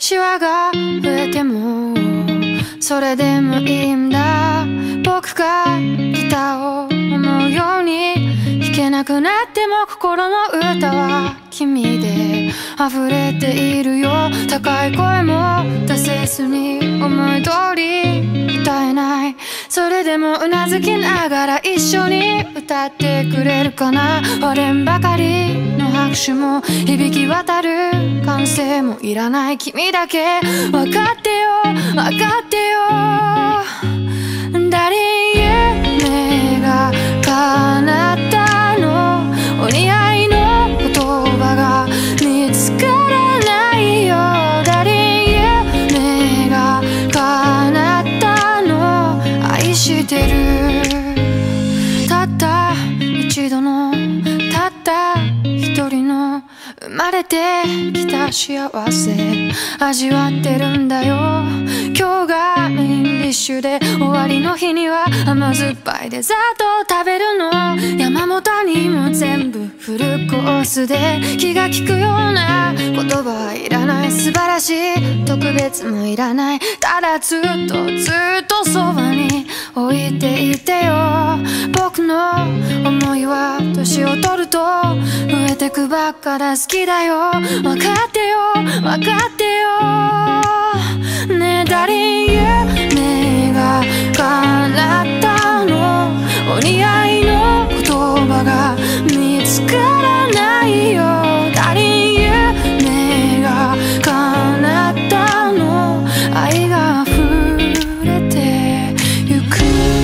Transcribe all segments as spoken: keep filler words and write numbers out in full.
シワが増えてもそれでもいいんだ。僕がギターを思うように弾けなくなっても心の歌は君で溢れているよ。高い声も出せずに思い通り歌えない。それでもうなずきながら一緒に歌ってくれるかな。割れんばかりの拍手も響き渡る歓声もいらない。君だけ分かってよ分かってよ。誰夢が叶ったの。お似合いの言葉が見つからないよ。誰夢が叶ったの。愛してる。たった一度のたった一人の生まれてきた幸せ味わってるんだよ。今日がメインディッシュで終わりの日には甘酸っぱいデザートを食べるの。山本にも全部フルコースで気が利くような言葉はいらない。素晴らしい特別もいらない。ただずっとずっとそばに置いていてよ。僕の思いは年を取ると増えてくばっかだ。好きだよ分かってよ分かってよ。ねえ誰夢が叶ったの。お似合いの言葉が見つからないよ。誰夢が叶ったの。愛が溢れてゆく。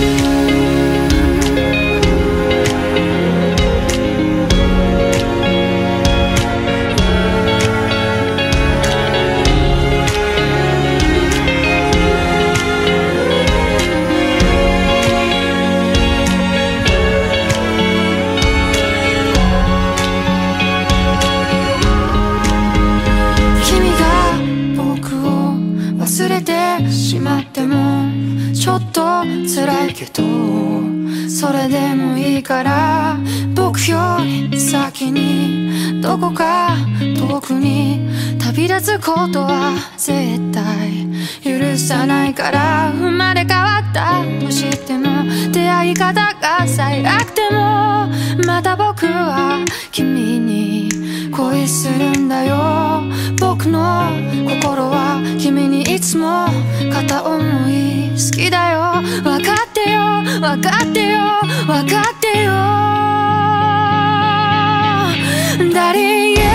忘れてしまってもちょっと辛いけどそれでもいいから僕より先にどこか遠くに旅立つことは絶対許さないから。生まれ変わったとしても出会い方が最悪でもまた僕は君に恋するんだよ。僕の心は君にいつも片思い。好きだよ分かってよ分かってよ分かってよ。誰